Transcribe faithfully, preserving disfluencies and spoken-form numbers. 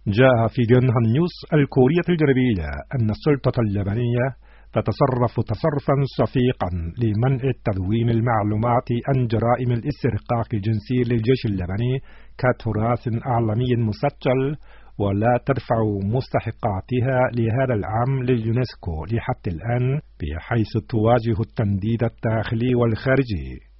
جاء في جنها نيوز الكورية الجنوبية أن السلطة اليابانية تتصرف تصرفا صفيقا لمنع تدوين المعلومات عن جرائم الاسترقاق الجنسي للجيش الياباني كتراث أعلامي مسجل، ولا تدفع مستحقاتها لهذا العام لليونسكو لحد الآن، بحيث تواجه التنديد الداخلي والخارجي.